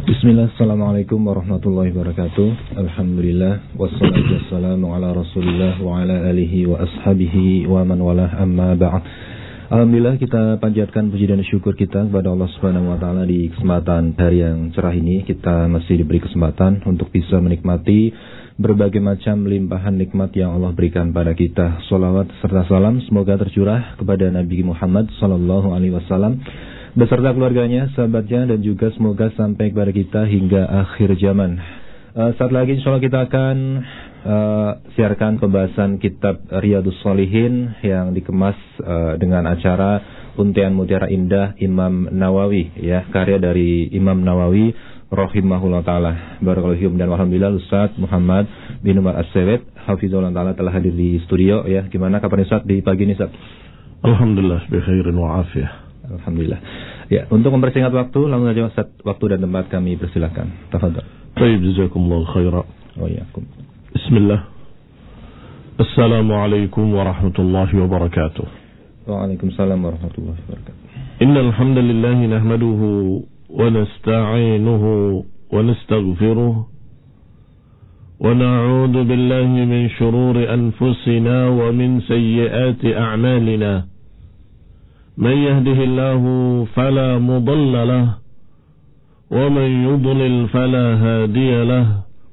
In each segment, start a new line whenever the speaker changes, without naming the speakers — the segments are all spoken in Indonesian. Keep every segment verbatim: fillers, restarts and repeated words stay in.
Bismillah, assalamualaikum warahmatullahi wabarakatuh. Alhamdulillah, wassalatu wassalamu ala rasulillah wa ala alihi wa ashabihi wa man walah, amma ba'd. Alhamdulillah, kita panjatkan puji dan syukur kita kepada Allah Subhanahu wa taala di kesempatan hari yang cerah ini. Kita masih diberi kesempatan untuk bisa menikmati berbagai macam limpahan nikmat yang Allah berikan pada kita. Sholawat serta salam semoga tercurah kepada Nabi Muhammad sallallahu alaihi wasallam beserta keluarganya, sahabatnya, dan juga semoga sampai kepada kita hingga akhir zaman. Uh, saat lagi insya Allah kita akan uh, siarkan pembahasan kitab Riyadhus Shalihin yang dikemas uh, dengan acara Untian Mutiara Indah Imam Nawawi, ya, karya dari Imam Nawawi rahimahullah ta'ala. Barakallahu fiikum. Dan alhamdulillah Ustaz Muhammad bin Umar As-Sewet hafizahullah ta'ala telah hadir di studio, ya. Gimana kabar Ustaz di pagi ini, Ustaz?
Alhamdulillah bi khairin wa afiyah.
Alhamdulillah. Ya, untuk mempersingkat waktu, langsung saja Ustaz, waktu dan tempat kami persilakan. Tafadhol.
Baik, jazakumullahu khairan.
Wa iyyakum.
Bismillah. Assalamualaikum warahmatullahi wabarakatuh.
Waalaikumsalam warahmatullahi wabarakatuh.
Innal hamdalillah nahmaduhu wa nasta'inuhu wa nastaghfiruh wa na'udzu billahi min shururi anfusina wa min sayyiati a'malina. من يهده الله فلا مضل له ومن يضلل فلا هادي له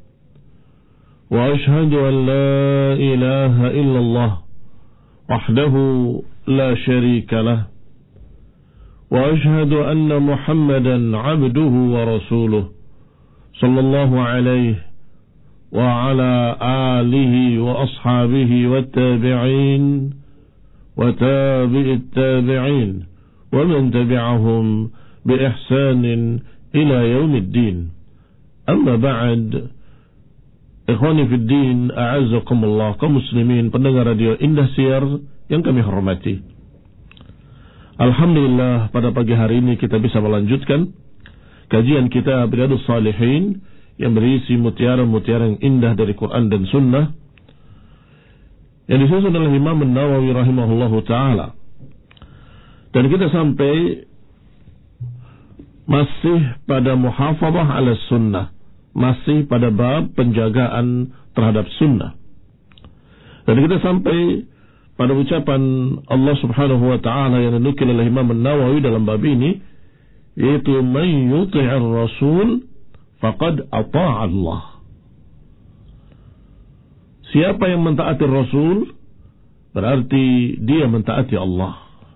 وأشهد أن لا إله إلا الله وحده لا شريك له وأشهد أن محمدا عبده ورسوله صلى الله عليه وعلى آله وأصحابه والتابعين وتابع التابعين ومن تبعهم بإحسان إلى يوم الدين. أما بعد, ikhwani fi din, a'azzakumullah, kaum muslimin pendengar radio Indosiar yang kami hormati. Alhamdulillah, pada pagi hari ini kita bisa melanjutkan kajian kita Riyadhus Shalihin yang berisi mutiara-mutiara yang indah dari Quran dan Sunnah yang disusun oleh Imam Nawawi rahimahullahu ta'ala. Dan kita sampai masih pada muhafadzah ala sunnah, masih pada bab penjagaan terhadap sunnah. Dan kita sampai pada ucapan Allah subhanahu wa ta'ala yang dinukil oleh Imam Nawawi dalam bab ini, yaitu man yuti'ir rasul faqad ata'a Allah. Siapa yang mentaati Rasul, berarti dia mentaati Allah.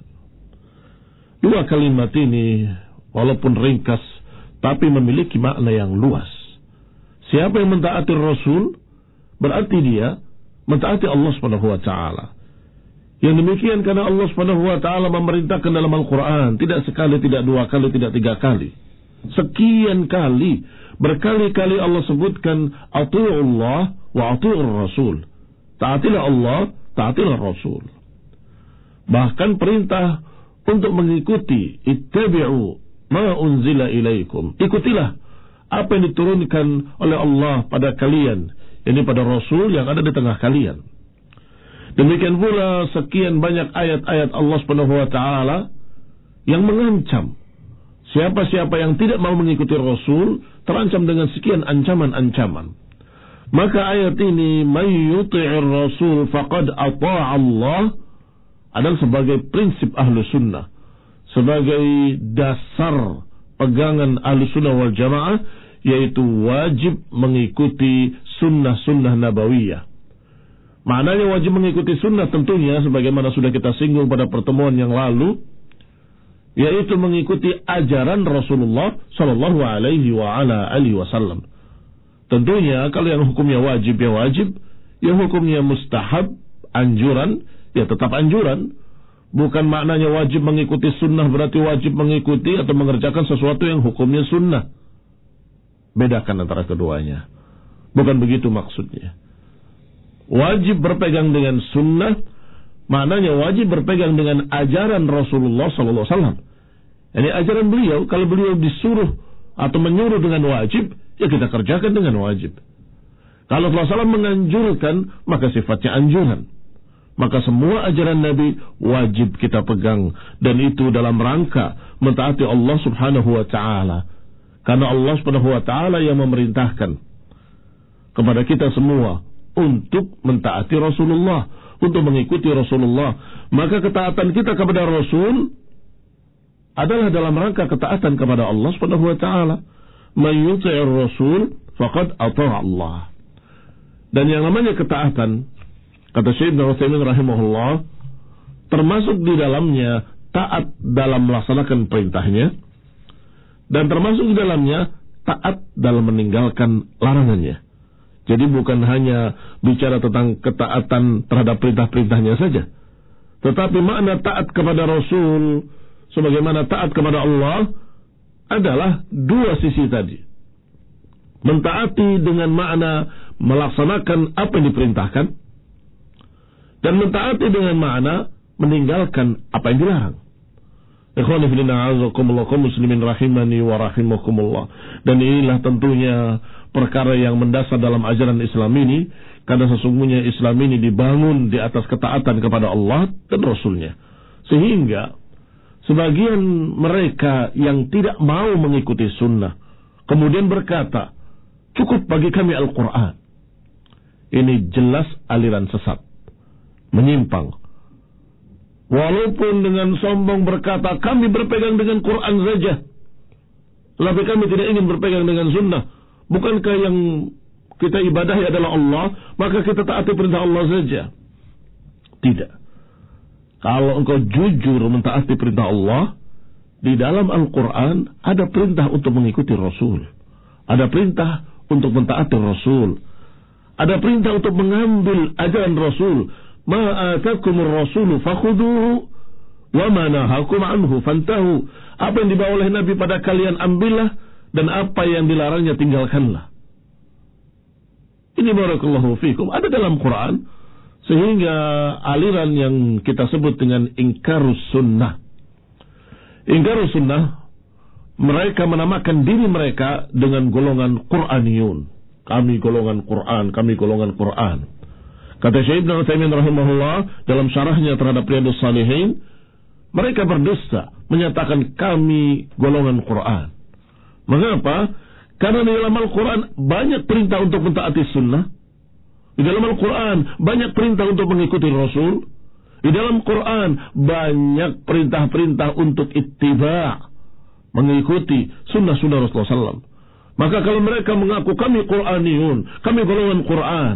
Dua kalimat ini, walaupun ringkas, tapi memiliki makna yang luas. Siapa yang mentaati Rasul, berarti dia mentaati Allah subhanahu wa ta'ala. Yang demikian karena Allah subhanahu wa ta'ala memerintahkan dalam Al-Quran, tidak sekali, tidak dua kali, tidak tiga kali. Sekian kali, berkali-kali Allah sebutkan ati'ullah wa ati'ur rasul. Taatilah Allah, taatilah Rasul. Bahkan perintah untuk mengikuti, ittabi'u ma unzila ilaikum. Ikutilah apa yang diturunkan oleh Allah pada kalian, ini pada Rasul yang ada di tengah kalian. Demikian pula sekian banyak ayat-ayat Allah Subhanahu wa taala yang mengancam siapa-siapa yang tidak mau mengikuti Rasul terancam dengan sekian ancaman-ancaman. Maka ayat ini, may yuti'ir rasul faqad ata'a Allah, adalah sebagai prinsip ahlu sunnah, sebagai dasar pegangan ahlu sunnah wal jamaah, yaitu wajib mengikuti sunnah-sunnah nabawiyah. Maknanya wajib mengikuti sunnah tentunya, sebagaimana sudah kita singgung pada pertemuan yang lalu, yaitu mengikuti ajaran Rasulullah sallallahu alaihi wa ala alihi wasallam. Tentunya kalau yang hukumnya wajib ya wajib, yang hukumnya mustahab, anjuran, ya tetap anjuran. Bukan maknanya wajib mengikuti sunnah berarti wajib mengikuti atau mengerjakan sesuatu yang hukumnya sunnah. Bedakan antara keduanya. Bukan begitu maksudnya. Wajib berpegang dengan sunnah, maknanya wajib berpegang dengan ajaran Rasulullah sallallahu alaihi wasallam. Ini ajaran beliau, kalau beliau disuruh atau menyuruh dengan wajib, ya kita kerjakan dengan wajib. Kalau Rasulullah sallallahu alaihi wasallam menganjurkan, maka sifatnya anjuran. Maka semua ajaran Nabi wajib kita pegang, dan itu dalam rangka mentaati Allah subhanahu wa ta'ala. Karena Allah Subhanahu wa taala yang memerintahkan kepada kita semua untuk mentaati Rasulullah, untuk mengikuti Rasulullah. Maka ketaatan kita kepada Rasul adalah dalam rangka ketaatan kepada Allah Subhanahu wa taala. Man yuti'ir Rasul faqad ata'a Allah. Dan yang namanya ketaatan, kata Syekh Ibnu Utsaimin rahimahullah, termasuk di dalamnya taat dalam melaksanakan perintahnya, dan termasuk di dalamnya taat dalam meninggalkan larangannya. Jadi bukan hanya bicara tentang ketaatan terhadap perintah-perintahnya saja, tetapi makna taat kepada Rasul sebagaimana taat kepada Allah adalah dua sisi tadi. Mentaati dengan makna melaksanakan apa yang diperintahkan, dan mentaati dengan makna meninggalkan apa yang dilarang. Ikhwani fillah, a'azakumullah, kaum muslimin rahimani wa rahimakumullah. Dan inilah tentunya perkara yang mendasar dalam ajaran Islam ini, karena sesungguhnya Islam ini dibangun di atas ketaatan kepada Allah dan Rasulnya. Sehingga sebagian mereka yang tidak mau mengikuti sunnah kemudian berkata, cukup bagi kami Al-Quran. Ini jelas aliran sesat, menyimpang. Walaupun dengan sombong berkata, kami berpegang dengan Quran saja, tapi kami tidak ingin berpegang dengan sunnah. Bukankah yang kita ibadahi adalah Allah, maka kita taati perintah Allah saja? Tidak. Kalau engkau jujur mentaati perintah Allah, di dalam Al-Quran ada perintah untuk mengikuti Rasul, ada perintah untuk mentaati Rasul, ada perintah untuk mengambil ajaran Rasul. Ma atakumur rasulu fakhuduhu wa ma nahakum anhu fantahu. Apa yang dibawa oleh Nabi pada kalian ambillah, dan apa yang dilarangnya tinggalkanlah. Ini barakallahu fikum ada dalam Quran, sehingga aliran yang kita sebut dengan ingkarus sunnah. Ingkarus sunnah, mereka menamakan diri mereka dengan golongan Quraniyun. Kami golongan Quran, kami golongan Quran. Kata Syekh Ibnu Utsaimin rahimahullah dalam syarahnya terhadap Riyadhus Shalihin, mereka berdusta menyatakan kami golongan Quran. Mengapa? Karena di dalam Al-Quran banyak perintah untuk mentaati sunnah. Di dalam Al-Quran banyak perintah untuk mengikuti Rasul. Di dalam Quran banyak perintah-perintah untuk ittiba', mengikuti sunnah-sunnah Rasulullah sallallahu alaihi wasallam. Maka kalau mereka mengaku kami Quraniyun, kami golongan Quran,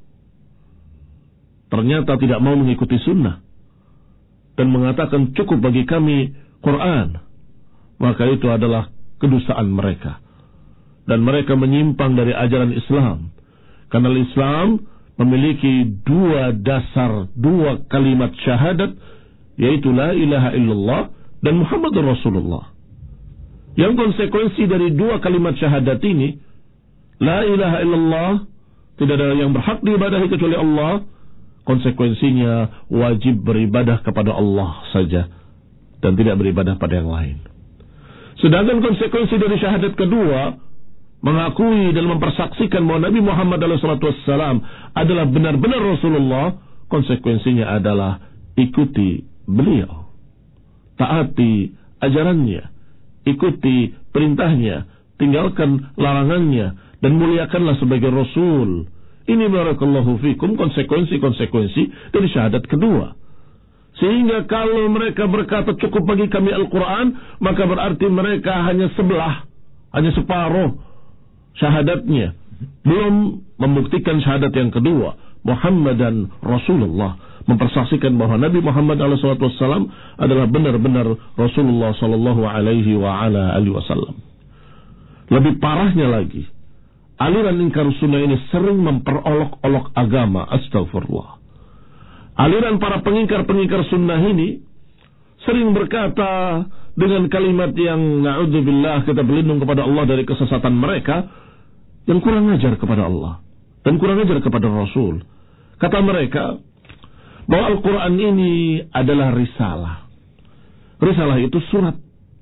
ternyata tidak mau mengikuti sunnah dan mengatakan cukup bagi kami Quran, maka itu adalah kedustaan mereka, dan mereka menyimpang dari ajaran Islam. Karena Islam memiliki dua dasar, dua kalimat syahadat, yaitu la ilaha illallah dan Muhammadur Rasulullah. Yang konsekuensi dari dua kalimat syahadat ini, la ilaha illallah, tidak ada yang berhak diibadahi kecuali Allah, konsekuensinya wajib beribadah kepada Allah saja dan tidak beribadah pada yang lain. Sedangkan konsekuensi dari syahadat kedua, mengakui dan mempersaksikan bahwa Nabi Muhammad shallallahu alaihi wasallam adalah benar-benar Rasulullah, konsekuensinya adalah ikuti beliau, taati ajarannya, ikuti perintahnya, tinggalkan larangannya, dan muliakanlah sebagai Rasul. Ini barakallahu fikum konsekuensi-konsekuensi dari syahadat kedua. Sehingga kalau mereka berkata cukup bagi kami Al-Quran, maka berarti mereka hanya sebelah, hanya separuh syahadatnya, belum membuktikan syahadat yang kedua, Muhammadan Rasulullah, mempersaksikan bahwa Nabi Muhammad shallallahu alaihi wasallam adalah benar-benar Rasulullah sallallahu alaihi wa ala alihi wasallam. Lebih parahnya lagi, aliran ingkar sunnah ini sering memperolok-olok agama. Astagfirullah. Aliran para pengingkar-pengingkar sunnah ini sering berkata dengan kalimat yang na'udzubillah, kita berlindung kepada Allah dari kesesatan mereka, yang kurang ajar kepada Allah dan kurang ajar kepada Rasul. Kata mereka bahwa Al-Quran ini adalah risalah. Risalah itu surat.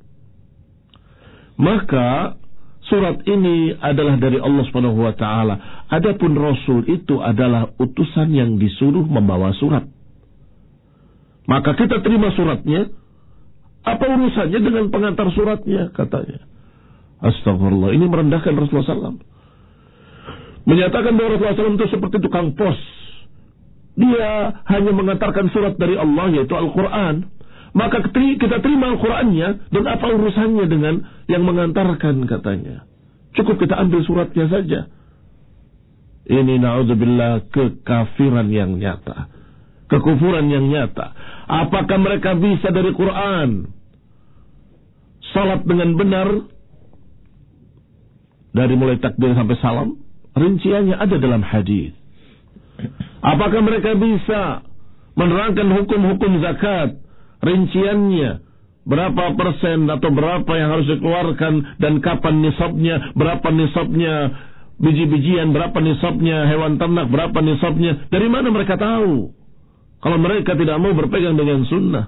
Maka surat ini adalah dari Allah Subhanahu wa taala. Adapun Rasul itu adalah utusan yang disuruh membawa surat. Maka kita terima suratnya. Apa urusannya dengan pengantar suratnya, katanya? Astagfirullah. Ini merendahkan Rasulullah sallallahu alaihi wasallam. Menyatakan bahwa Rasulullah sallallahu alaihi wasallam itu seperti tukang pos. Dia hanya mengantarkan surat dari Allah, yaitu Al-Quran. Maka kita terima Al-Qurannya, dan apa urusannya dengan yang mengantarkan, katanya. Cukup kita ambil suratnya saja. Ini na'udzubillah kekafiran yang nyata. Kekufuran yang nyata. Apakah mereka bisa dari Quran salat dengan benar dari mulai takbir sampai salam? Rinciannya ada dalam hadis. Apakah mereka bisa menerangkan hukum-hukum zakat, rinciannya, berapa persen atau berapa yang harus dikeluarkan dan kapan nisabnya, berapa nisabnya biji-bijian, berapa nisabnya hewan ternak, berapa nisabnya? Dari mana mereka tahu kalau mereka tidak mau berpegang dengan sunnah?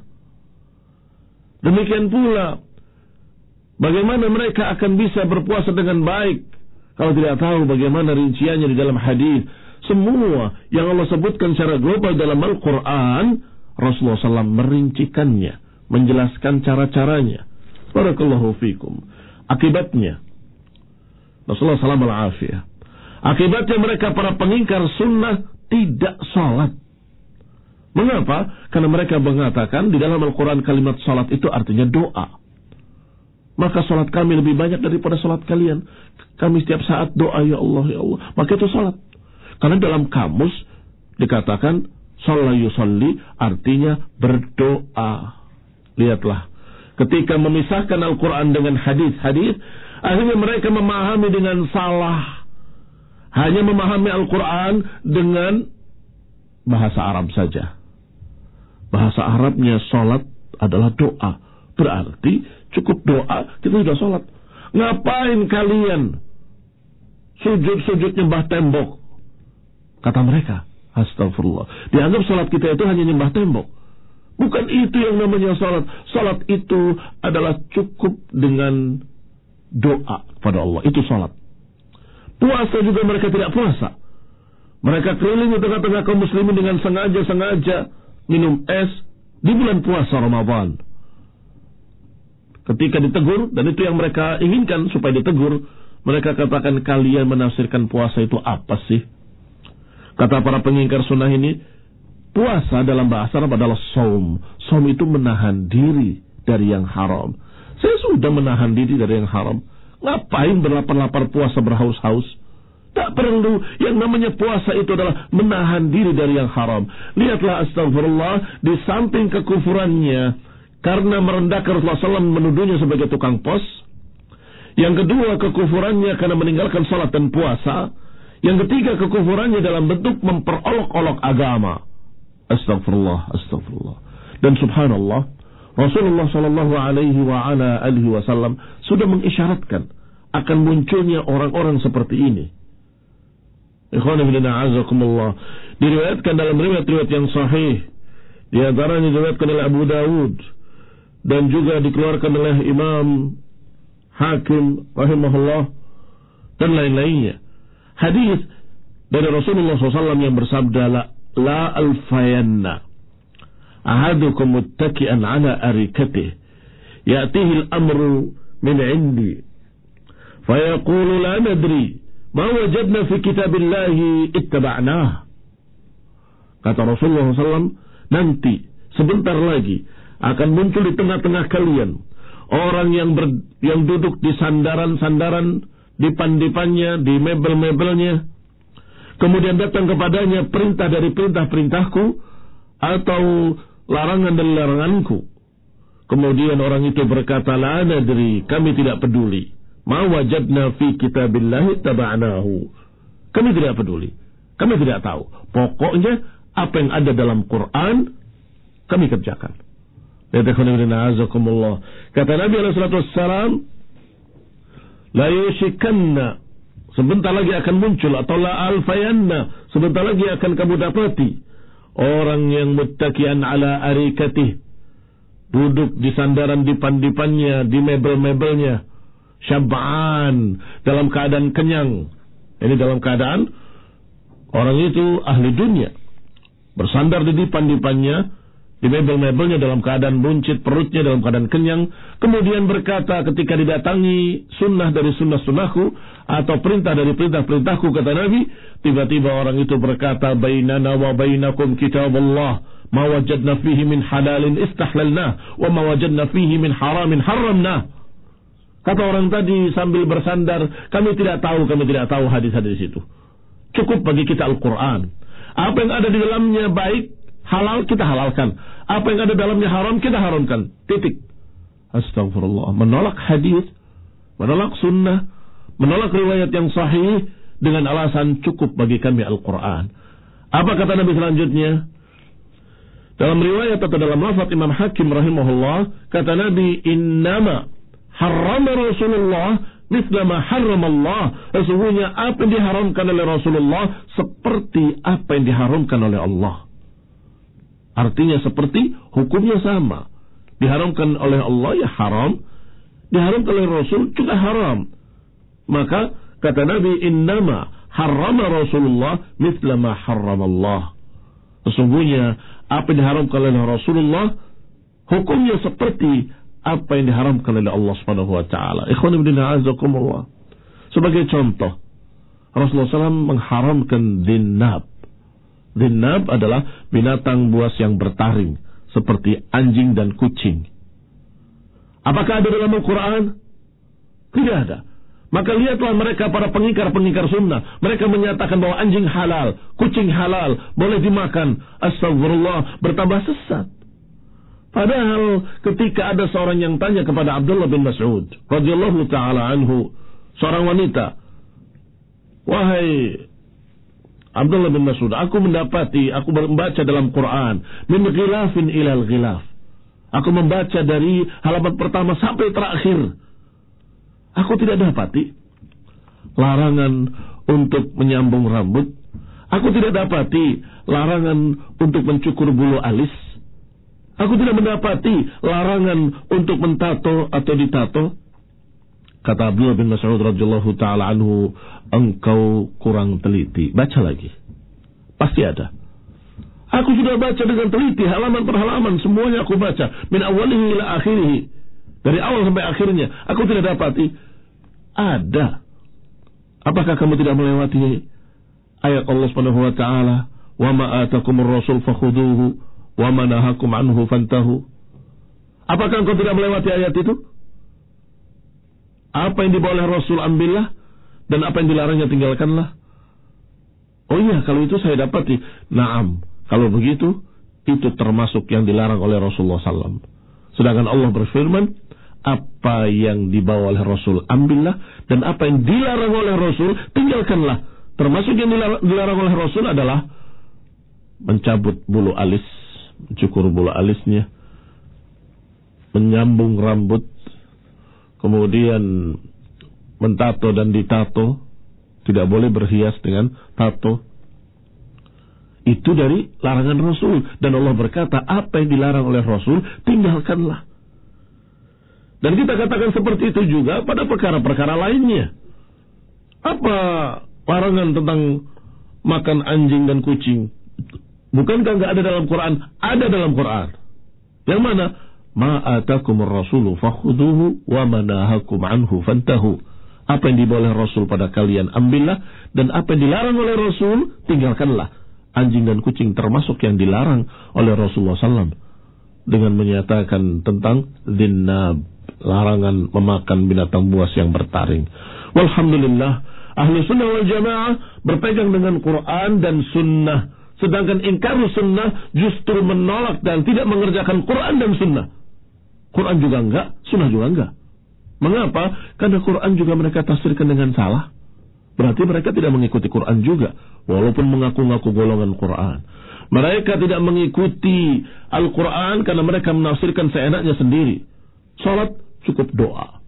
Demikian pula, bagaimana mereka akan bisa berpuasa dengan baik kalau tidak tahu bagaimana rinciannya di dalam hadis? Semua yang Allah sebutkan secara global dalam Al-Quran, Rasulullah sallallahu alaihi wasallam merincikannya, menjelaskan cara-caranya. Barakallahu fikum. Akibatnya, Rasulullah sallallahu alaihi wasallam, akibatnya mereka para pengingkar sunnah tidak salat. Mengapa? Karena mereka mengatakan di dalam Al-Quran kalimat salat itu artinya doa. Maka salat kami lebih banyak daripada salat kalian. Kami setiap saat doa, ya Allah, ya Allah. Maka itu salat. Karena dalam kamus dikatakan shalla yusalli artinya berdoa. Lihatlah, ketika memisahkan Al-Quran dengan hadis-hadis, akhirnya mereka memahami dengan salah. Hanya memahami Al-Quran dengan bahasa Arab saja. Bahasa Arabnya salat adalah doa. Berarti cukup doa kita sudah salat. Ngapain kalian sujud-sujud nyembah tembok? Kata mereka, astagfirullah. Dianggap salat kita itu hanya nyembah tembok. Bukan itu yang namanya salat. Salat itu adalah cukup dengan doa kepada Allah. Itu salat. Puasa juga mereka tidak puasa. Mereka keliling di tengah-tengah kaum muslimin dengan sengaja-sengaja minum es di bulan puasa Ramadan. Ketika ditegur, dan itu yang mereka inginkan supaya ditegur, mereka katakan, kalian menafsirkan puasa itu apa sih? Kata para pengingkar sunnah ini, puasa dalam bahasa Arab adalah saum. Saum itu menahan diri dari yang haram. Saya sudah menahan diri dari yang haram. Ngapain berlapar-lapar puasa berhaus-haus? Tak perlu. Yang namanya puasa itu adalah menahan diri dari yang haram. Lihatlah, astagfirullah, di samping kekufurannya karena merendahkan Rasulullah sallallahu alaihi wasallam, menuduhnya sebagai tukang pos. Yang kedua, kekufurannya karena meninggalkan salat dan puasa. Yang ketiga, kekufurannya dalam bentuk memperolok-olok agama. Astagfirullah, astagfirullah. Dan subhanallah, Rasulullah sallallahu alaihi wa ala alihi wasallam sudah mengisyaratkan akan munculnya orang-orang seperti ini. Ikhwan fillah, a'azakumullah. Diriwayatkan dalam riwayat-riwayat yang sahih. Di antaranya diriwayatkan oleh Abu Dawud dan juga dikeluarkan oleh Imam Hakim rahimahullah dan lain-lainnya. Hadis dari Rasulullah sallallahu alaihi wasallam yang bersabda, la, la alfayanna ahadukum muttaki'an ala arikatih ya'tihi al-amru min indi fayaqulu la nadri ma wajadna fi kitabillahi ittaba'nah. Kata Rasulullah sallallahu alaihi wasallam, nanti sebentar lagi akan muncul di tengah-tengah kalian orang yang ber, yang duduk di sandaran-sandaran, dipan-dipannya, di mebel-mebelnya. Kemudian datang kepadanya perintah dari perintah-perintahku atau larangan dari laranganku. Kemudian orang itu berkata, la nadri, kami tidak peduli. Ma wajadna fi kitabillahi taba'nahu. Kami tidak peduli. Kami tidak tahu. Pokoknya apa yang ada dalam Quran kami kerjakan. Kata Nabi alaihi salatu wassalam, la yushikanna, sebentar lagi akan muncul, atau la alfayanna, sebentar lagi akan kamu dapati orang yang muttakian ala arikatih, duduk di sandaran dipan-dipannya, di mebel-mebelnya, syab'an, dalam keadaan kenyang. Ini dalam keadaan orang itu ahli dunia, bersandar di dipan-dipannya, di mebel-mebelnya dalam keadaan buncit, perutnya dalam keadaan kenyang, kemudian berkata ketika didatangi sunnah dari sunnah-sunnahku atau perintah dari perintah-perintahku, kata Nabi, tiba-tiba orang itu berkata, bainana wa bainakum kitabullah, ma wajadna fihi min halalin istahlalna, wa ma wajadna fihi min haramin haramna. Kata orang tadi sambil bersandar, kami tidak tahu, kami tidak tahu hadis-hadis itu. Cukup bagi kita Al-Quran. Apa yang ada di dalamnya baik, halal, kita halalkan. Apa yang ada dalamnya haram, kita haramkan. Titik. Astagfirullah. Menolak hadis, menolak sunnah, menolak riwayat yang sahih dengan alasan cukup bagi kami Al-Quran. Apa kata Nabi selanjutnya? Dalam riwayat atau dalam lafaz Imam Hakim rahimahullah, kata Nabi, innama harrama Rasulullah mithla ma harrama Allah. Sesungguhnya apa yang diharamkan oleh Rasulullah seperti apa yang diharamkan oleh Allah. Artinya seperti hukumnya sama. Diharamkan oleh Allah ya haram, diharamkan oleh Rasul juga haram. Maka kata Nabi, innama harrama Rasulullah mithla ma harrama Allah. Sesungguhnya apa yang diharamkan oleh Rasulullah hukumnya seperti apa yang diharamkan oleh Allah Subhanahu wa taala. Ikhwan ibn a'azakumullah. Sebagai contoh, Rasulullah shallallahu alaihi wasallam mengharamkan dinab. Dinab adalah binatang buas yang bertaring seperti anjing dan kucing. Apakah ada dalam Al-Quran? Tidak ada. Maka lihatlah mereka para pengingkar-pengingkar sunnah. Mereka menyatakan bahwa anjing halal, kucing halal, boleh dimakan. Astagfirullah, bertambah sesat. Padahal ketika ada seorang yang tanya kepada Abdullah bin Mas'ud radhiyallahu ta'ala anhu, seorang wanita, wahai Abdullah bin Mas'ud, aku mendapati, aku membaca dalam Quran, min ghilafin ilal ghilaf. Aku membaca dari halaman pertama sampai terakhir. Aku tidak dapati larangan untuk menyambung rambut. Aku tidak dapati larangan untuk mencukur bulu alis. Aku tidak mendapati larangan untuk mentato atau ditato. Kata Abdullah bin Mas'ud radhiyallahu ta'ala anhu, engkau kurang teliti. Baca lagi. Pasti ada. Aku sudah baca dengan teliti, halaman per halaman, semuanya aku baca. Min awalihi ila akhirihi. Dari awal sampai akhirnya. Aku tidak dapati. Ada. Apakah kamu tidak melewati ayat Allah subhanahu wa ta'ala? Wa ma atakumur rasul fakhuduhu. Wa ma nahakum anhu fantahu. Apakah engkau tidak melewati ayat itu? Apa yang dibawa oleh Rasul ambillah, dan apa yang dilarangnya tinggalkanlah. Oh iya, kalau itu saya dapati. Naam, kalau begitu itu termasuk yang dilarang oleh Rasulullah sallallahu alaihi wasallam. Sedangkan Allah berfirman, apa yang dibawa oleh Rasul ambillah, dan apa yang dilarang oleh Rasul tinggalkanlah. Termasuk yang dilarang, dilarang oleh Rasul adalah mencabut bulu alis, mencukur bulu alisnya, menyambung rambut, kemudian mentato dan ditato. Tidak boleh berhias dengan tato. Itu dari larangan Rasul. Dan Allah berkata, apa yang dilarang oleh Rasul tinggalkanlah. Dan kita katakan seperti itu juga pada perkara-perkara lainnya. Apa larangan tentang makan anjing dan kucing? Bukankah enggak ada dalam Quran? Ada dalam Quran. Yang mana? Ma atakumur rasulu fakhuduhu wa manahakum anhu fantahu. Apa yang dibawa oleh Rasul pada kalian ambillah, dan apa yang dilarang oleh Rasul tinggalkanlah. Anjing dan kucing termasuk yang dilarang oleh Rasulullah sallallahu alaihi wasallam dengan menyatakan tentang dinab, larangan memakan binatang buas yang bertaring. Walhamdulillah, ahli sunnah wal jamaah berpegang dengan Quran dan sunnah. Sedangkan ingkar sunnah justru menolak dan tidak mengerjakan Quran dan sunnah. Quran juga enggak, sunnah juga enggak. Mengapa? Karena Quran juga mereka tafsirkan dengan salah. Berarti mereka tidak mengikuti Quran juga, walaupun mengaku-ngaku golongan Quran. Mereka tidak mengikuti Al-Quran karena mereka menafsirkan seenaknya sendiri. Salat cukup doa.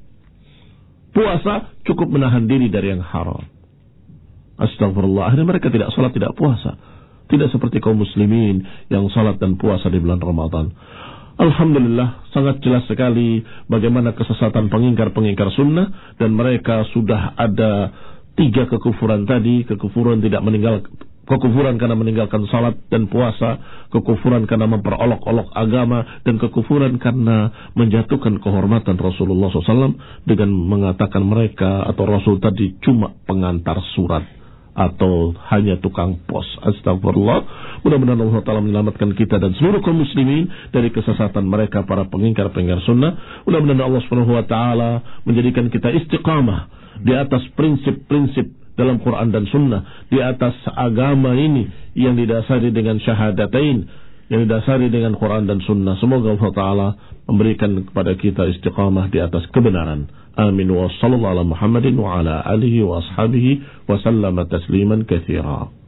Puasa cukup menahan diri dari yang haram. Astagfirullah. Akhirnya mereka tidak salat, tidak puasa. Tidak seperti kaum muslimin yang salat dan puasa di bulan Ramadan. Alhamdulillah, sangat jelas sekali bagaimana kesesatan pengingkar-pengingkar sunnah, dan mereka sudah ada tiga kekufuran tadi. Kekufuran tidak meninggal, kekufuran karena meninggalkan salat dan puasa, kekufuran karena memperolok-olok agama, dan kekufuran karena menjatuhkan kehormatan Rasulullah shallallahu alaihi wasallam dengan mengatakan mereka atau Rasul tadi cuma pengantar surat atau hanya tukang pos. Astagfirullah. Mudah-mudahan Allah Ta'ala menyelamatkan kita dan seluruh kaum muslimin dari kesesatan mereka para pengingkar-pengingkar sunnah. Mudah-mudahan Allah Subhanahu Wa Ta'ala menjadikan kita istiqamah di atas prinsip-prinsip dalam Quran dan Sunnah, di atas agama ini yang didasari dengan syahadatain, yang didasari dengan Quran dan Sunnah. Semoga Allah Ta'ala memberikan kepada kita istiqamah di atas kebenaran. Amin wa sallallahu ala Muhammadin wa ala alihi wa ashabihi wa sallama tasliman katsira.